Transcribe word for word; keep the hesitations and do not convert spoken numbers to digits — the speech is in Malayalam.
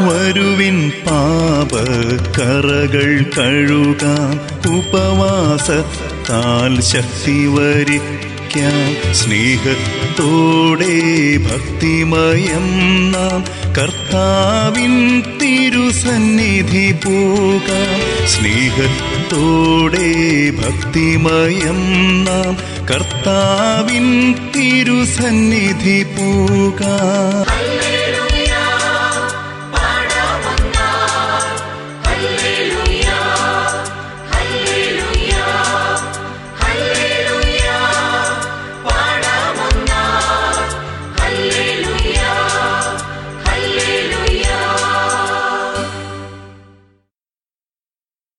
വരുവിൻ പാപക്കറകൾ കഴുകാം, ഉപവാസത്താൽ ശക്തി വരിക്കാം. സ്നേഹത്തോടെ ഭക്തിമയം നാം കർത്താവിൻ തിരുസന്നിധി പോകാം. സ്നേഹത്തോടെ ഭക്തിമയം നാം കർത്താവിൻ തിരുസന്നിധി പോകാം. Hallelujah.